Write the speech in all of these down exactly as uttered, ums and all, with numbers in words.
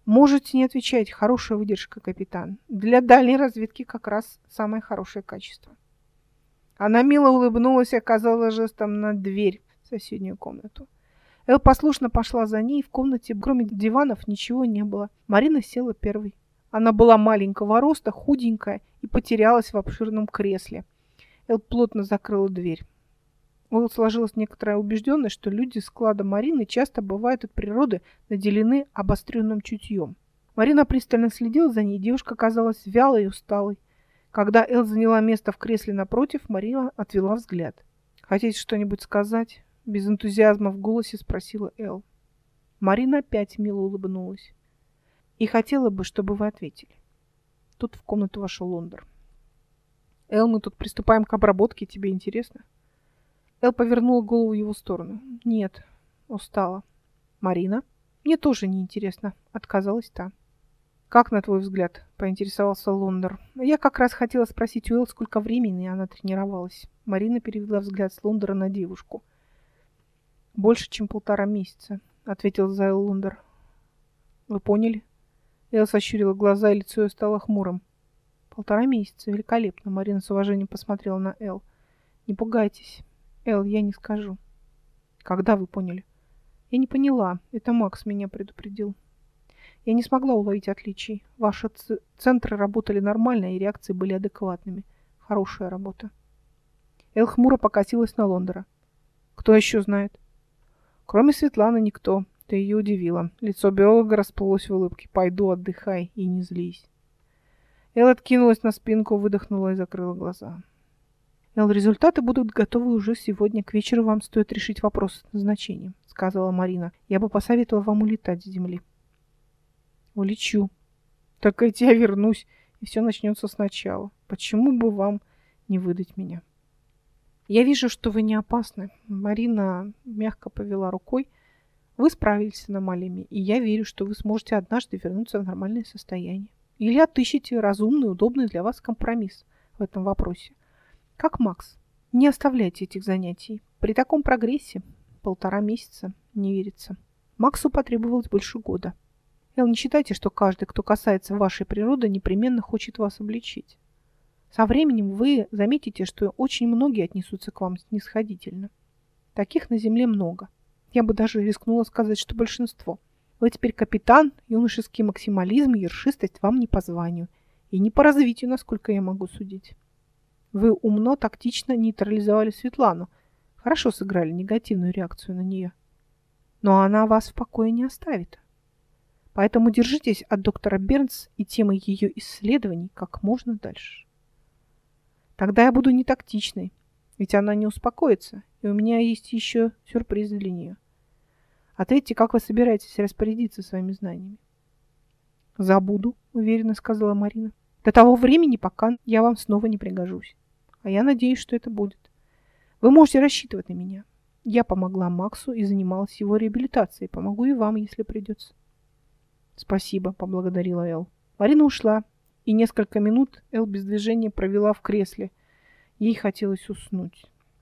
Можете не отвечать. Хорошая выдержка, капитан. Для дальней разведки как раз самое хорошее качество. Она мило улыбнулась и оказала жестом на дверь в соседнюю комнату. Эл послушно пошла за ней. В комнате, кроме диванов, ничего не было. Марина села первой. Она была маленького роста, худенькая и потерялась в обширном кресле. Эл плотно закрыла дверь. У Эл сложилась некоторая убежденность, что люди склада Марины часто бывают от природы наделены обостренным чутьем. Марина пристально следила за ней. Девушка казалась вялой и усталой. Когда Эл заняла место в кресле напротив, Марина отвела взгляд. «Хотите что-нибудь сказать?» Без энтузиазма в голосе спросила Эл. Марина опять мило улыбнулась. «И хотела бы, чтобы вы ответили». Тут в комнату вошел Лондер. «Эл, мы тут приступаем к обработке. Тебе интересно?» Эл повернула голову в его сторону. «Нет, устала». «Марина?» «Мне тоже не интересно», — отказалась та. «Как, на твой взгляд?» — поинтересовался Лондер. «Я как раз хотела спросить у Эл, сколько времени она тренировалась». Марина перевела взгляд с Лондера на девушку. «Больше, чем полтора месяца», — ответил за Эл Лондер. «Вы поняли?» Эл сощурила глаза, и лицо ее стало хмурым. «Полтора месяца. Великолепно». Марина с уважением посмотрела на Эл. «Не пугайтесь. Эл, я не скажу». «Когда вы поняли?» «Я не поняла. Это Макс меня предупредил». «Я не смогла уловить отличий. Ваши ц- центры работали нормально, и реакции были адекватными. Хорошая работа». Эл хмуро покосилась на Лондера. «Кто еще знает?» «Кроме Светланы никто. Ты ее удивила». Лицо биолога расплылось в улыбке. «Пойду, отдыхай и не злись». Эл откинулась на спинку, выдохнула и закрыла глаза. «Эл, результаты будут готовы уже сегодня. К вечеру вам стоит решить вопрос с назначением», — сказала Марина. «Я бы посоветовала вам улетать с земли». «Улечу. Только я вернусь, и все начнется сначала. Почему бы вам не выдать меня?» «Я вижу, что вы не опасны». Марина мягко повела рукой. «Вы справились с аномалиями, и я верю, что вы сможете однажды вернуться в нормальное состояние. Или отыщете разумный, удобный для вас компромисс в этом вопросе. Как Макс, не оставляйте этих занятий. При таком прогрессе полтора месяца не верится. Максу потребовалось больше года. Эл, не считайте, что каждый, кто касается вашей природы, непременно хочет вас обличить. Со временем вы заметите, что очень многие отнесутся к вам снисходительно. Таких на земле много. Я бы даже рискнула сказать, что большинство. Вы теперь капитан, юношеский максимализм и ершистость вам не по званию. И не по развитию, насколько я могу судить. Вы умно, тактично нейтрализовали Светлану. Хорошо сыграли негативную реакцию на нее. Но она вас в покое не оставит. Поэтому держитесь от доктора Бернс и темы ее исследований как можно дальше. Тогда я буду не тактичной, ведь она не успокоится, и у меня есть еще сюрпризы для нее. Ответьте, как вы собираетесь распорядиться своими знаниями? Забуду, уверенно сказала Марина. До того времени, пока я вам снова не пригожусь. А я надеюсь, что это будет. Вы можете рассчитывать на меня. Я помогла Максу и занималась его реабилитацией. Помогу и вам, если придется. Спасибо, поблагодарила Эл. Марина ушла, и несколько минут Эл без движения провела в кресле. Ей хотелось уснуть.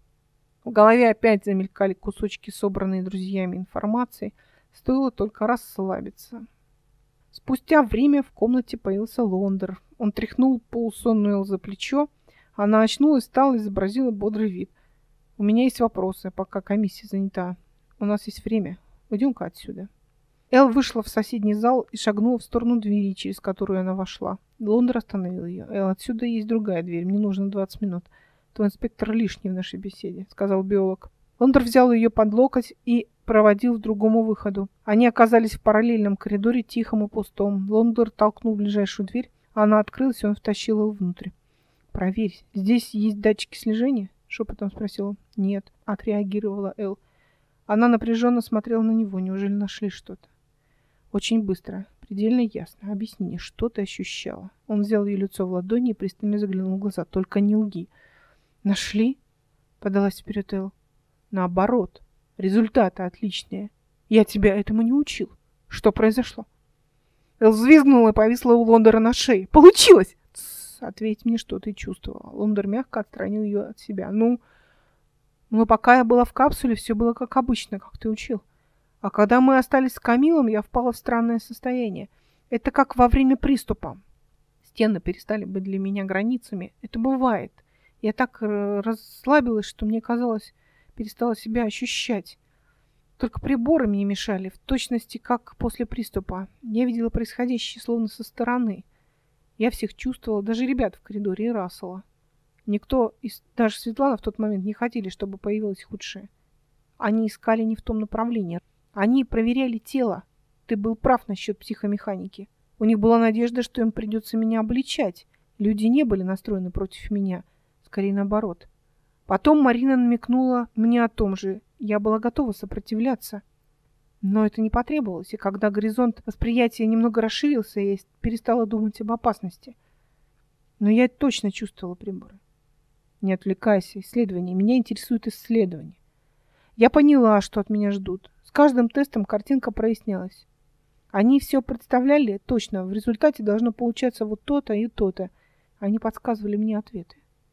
В голове опять замелькали кусочки, собранные друзьями информации. Стоило только расслабиться. Спустя время в комнате появился Лондер. Он тряхнул полусонную Эл за плечо. Она очнулась, встала и изобразила бодрый вид. «У меня есть вопросы, пока комиссия занята. У нас есть время. Уйдем-ка отсюда». Эл вышла в соседний зал и шагнула в сторону двери, через которую она вошла. Лондер остановил ее. «Эл, отсюда есть другая дверь. Мне нужно двадцать минут. Твой инспектор лишний в нашей беседе», — сказал биолог. Лондер взял ее под локоть и проводил к другому выходу. Они оказались в параллельном коридоре, тихом и пустом. Лондер толкнул ближайшую дверь, а она открылась, и он втащил ее внутрь. «Проверь, здесь есть датчики слежения?» — шепотом спросил он. «Нет», — отреагировала Эл. Она напряженно смотрела на него. Неужели нашли что-то? «Очень быстро, предельно ясно. Объясни мне, что ты ощущала?» Он взял ее лицо в ладони и пристально заглянул в глаза. «Только не лги». «Нашли?» — подалась вперед Эл. «Наоборот. Результаты отличные. Я тебя этому не учил. Что произошло?» Эл взвизгнула и повисла у Лондера на шее. «Получилось!» «Тссс, ответь мне, что ты чувствовала». Лондер мягко отстранил ее от себя. «Ну, ну, пока я была в капсуле, все было как обычно, как ты учил. А когда мы остались с Камилом, я впала в странное состояние. Это как во время приступа. Стены перестали быть для меня границами. Это бывает. Я так расслабилась, что мне казалось, перестала себя ощущать. Только приборы мне мешали, в точности как после приступа. Я видела происходящее словно со стороны. Я всех чувствовала, даже ребят в коридоре и Рассела. Никто, из, даже Светлана в тот момент, не хотели, чтобы появилось худшее. Они искали не в том направлении. Они проверяли тело. Ты был прав насчет психомеханики. У них была надежда, что им придется меня обличать. Люди не были настроены против меня. Скорее наоборот. Потом Марина намекнула мне о том же. Я была готова сопротивляться. Но это не потребовалось. И когда горизонт восприятия немного расширился, я перестала думать об опасности. Но я точно чувствовала приборы. Не отвлекайся, исследование. Меня интересует исследование. Я поняла, что от меня ждут. С каждым тестом картинка прояснялась. Они все представляли точно. В результате должно получаться вот то-то и то-то. Они подсказывали мне ответы.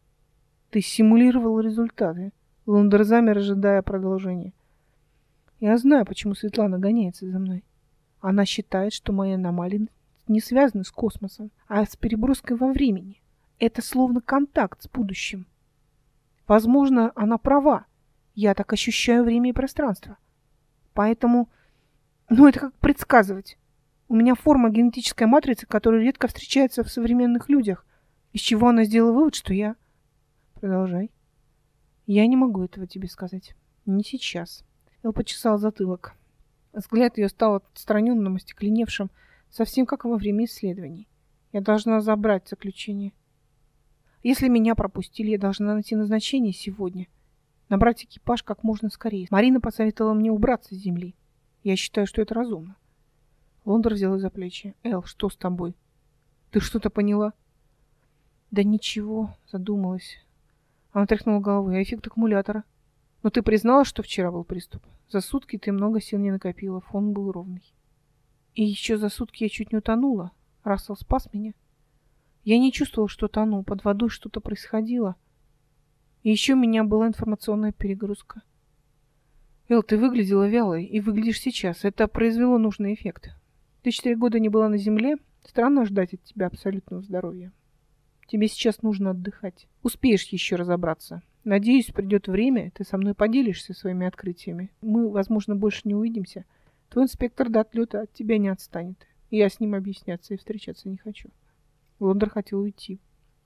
Ты симулировал результаты. Лондер замер, ожидая продолжения. Я знаю, почему Светлана гоняется за мной. Она считает, что мои аномалии не связаны с космосом, а с переброской во времени. Это словно контакт с будущим. Возможно, она права. Я так ощущаю время и пространство. Поэтому, ну это как предсказывать. У меня форма генетической матрицы, которая редко встречается в современных людях. Из чего она сделала вывод, что я... Продолжай. Я не могу этого тебе сказать. Не сейчас. Эл почесал затылок. Взгляд ее стал отстраненным, остекленевшим, совсем как во время исследований. Я должна забрать заключение. Если меня пропустили, я должна найти назначение сегодня. Набрать экипаж как можно скорее. Марина посоветовала мне убраться с земли. Я считаю, что это разумно. Лондер взял ее за плечи. Эл, что с тобой? Ты что-то поняла? Да ничего, задумалась. Она тряхнула головой. А эффект аккумулятора? Но ты признала, что вчера был приступ? За сутки ты много сил не накопила. Фон был ровный. И еще за сутки я чуть не утонула. Рассел спас меня. Я не чувствовала, что тону. Под водой что-то происходило. И еще у меня была информационная перегрузка. Эл, ты выглядела вялой и выглядишь сейчас. Это произвело нужный эффект. Ты четыре года не была на земле. Странно ждать от тебя абсолютного здоровья. Тебе сейчас нужно отдыхать. Успеешь еще разобраться. Надеюсь, придет время, ты со мной поделишься своими открытиями. Мы, возможно, больше не увидимся. Твой инспектор до отлета от тебя не отстанет. И я с ним объясняться и встречаться не хочу. Лондер хотел уйти.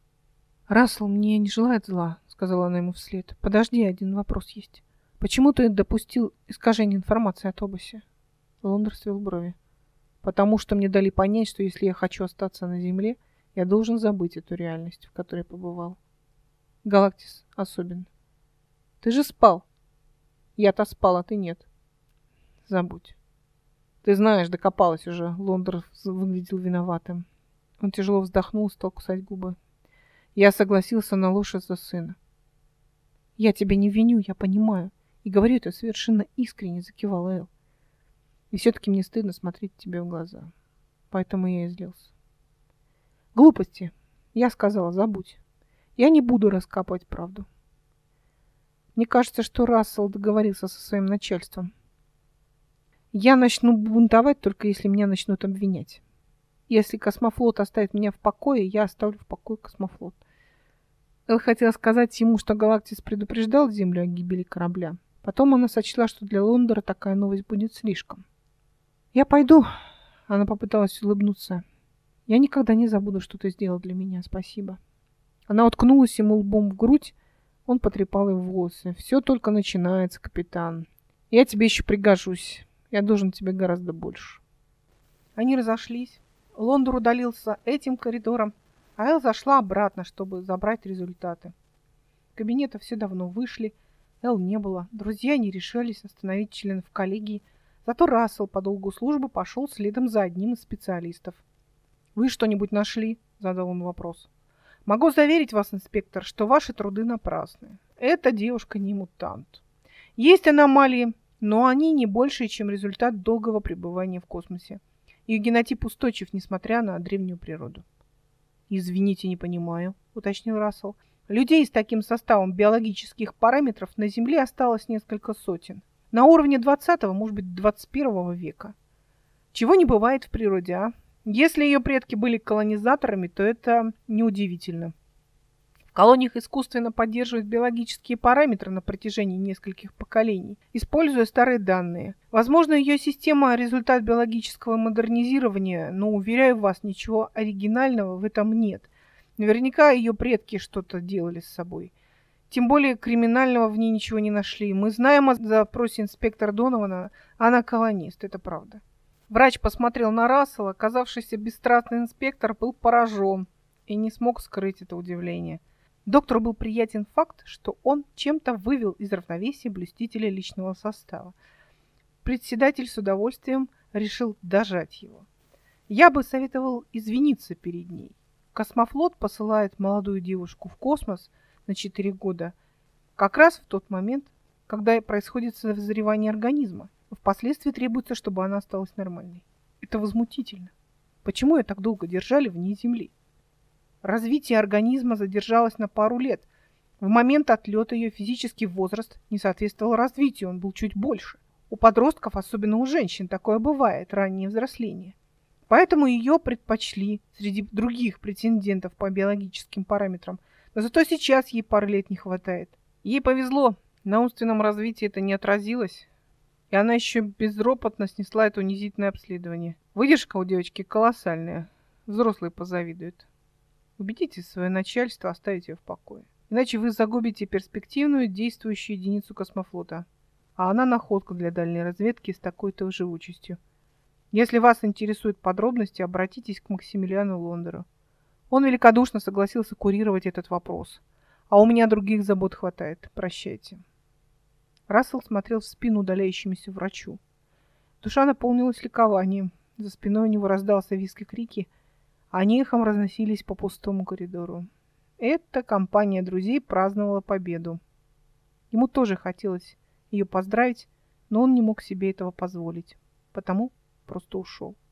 Рассел мне не желает зла, сказала она ему вслед. Подожди, один вопрос есть. Почему ты допустил искажение информации о Тобосе? Лондер свел брови. Потому что мне дали понять, что если я хочу остаться на Земле, я должен забыть эту реальность, в которой побывал. Галактис особенно. Ты же спал. Я-то спал, а ты нет. Забудь. Ты знаешь, докопалась уже. Лондер выглядел виноватым. Он тяжело вздохнул и стал кусать губы. Я согласился на ложь из-за сына. Я тебя не виню, я понимаю. И говорю это совершенно искренне, закивала Эл. И все-таки мне стыдно смотреть тебе в глаза. Поэтому я и злился. Глупости. Я сказала, забудь. Я не буду раскапывать правду. Мне кажется, что Рассел договорился со своим начальством. Я начну бунтовать, только если меня начнут обвинять. Если космофлот оставит меня в покое, я оставлю в покое космофлот. Эл хотела сказать ему, что Галактис предупреждал Землю о гибели корабля. Потом она сочла, что для Лондора такая новость будет слишком. «Я пойду», — она попыталась улыбнуться. «Я никогда не забуду, что ты сделал для меня. Спасибо». Она уткнулась ему лбом в грудь. Он потрепал ее в волосы. «Все только начинается, капитан. Я тебе еще пригожусь. Я должен тебе гораздо больше». Они разошлись. Лондор удалился этим коридором, а Эл зашла обратно, чтобы забрать результаты. Кабинеты все давно вышли. Эл не было. Друзья не решались остановить членов коллегии. Зато Рассел по долгу службы пошел следом за одним из специалистов. «Вы что-нибудь нашли?» – задал он вопрос. «Могу заверить вас, инспектор, что ваши труды напрасны. Эта девушка не мутант. Есть аномалии, но они не больше, чем результат долгого пребывания в космосе. Ее генотип устойчив, несмотря на древнюю природу». «Извините, не понимаю», – уточнил Рассел. «Людей с таким составом биологических параметров на Земле осталось несколько сотен. На уровне двадцатого, может быть, двадцать первого века. Чего не бывает в природе, а? Если ее предки были колонизаторами, то это неудивительно. В колониях искусственно поддерживают биологические параметры на протяжении нескольких поколений, используя старые данные. Возможно, ее система – результат биологического модернизирования, но, уверяю вас, ничего оригинального в этом нет. Наверняка ее предки что-то делали с собой. Тем более криминального в ней ничего не нашли. Мы знаем о запросе инспектора Донована, она колонист, это правда. Врач посмотрел на Рассела, оказавшийся бесстрастный инспектор был поражен и не смог скрыть это удивление. Доктору был приятен факт, что он чем-то вывел из равновесия блюстителя личного состава. Председатель с удовольствием решил дожать его. Я бы советовал извиниться перед ней. Космофлот посылает молодую девушку в космос на четыре года, как раз в тот момент, когда происходит созревание организма. Впоследствии требуется, чтобы она осталась нормальной. Это возмутительно. Почему ее так долго держали вне Земли? Развитие организма задержалось на пару лет. В момент отлета ее физический возраст не соответствовал развитию, он был чуть больше. У подростков, особенно у женщин, такое бывает, раннее взросление. Поэтому ее предпочли среди других претендентов по биологическим параметрам. Но зато сейчас ей пары лет не хватает. Ей повезло, на умственном развитии это не отразилось. И она еще безропотно снесла это унизительное обследование. Выдержка у девочки колоссальная. Взрослые позавидуют. Убедите свое начальство оставить ее в покое. Иначе вы загубите перспективную действующую единицу космофлота. А она находка для дальней разведки с такой-то живучестью. Если вас интересуют подробности, обратитесь к Максимилиану Лондеру. Он великодушно согласился курировать этот вопрос. А у меня других забот хватает. Прощайте. Рассел смотрел в спину удаляющемуся врачу. Душа наполнилась ликованием. За спиной у него раздался визг и крики. Они эхом разносились по пустому коридору. Эта компания друзей праздновала победу. Ему тоже хотелось ее поздравить, но он не мог себе этого позволить. Потому просто ушел.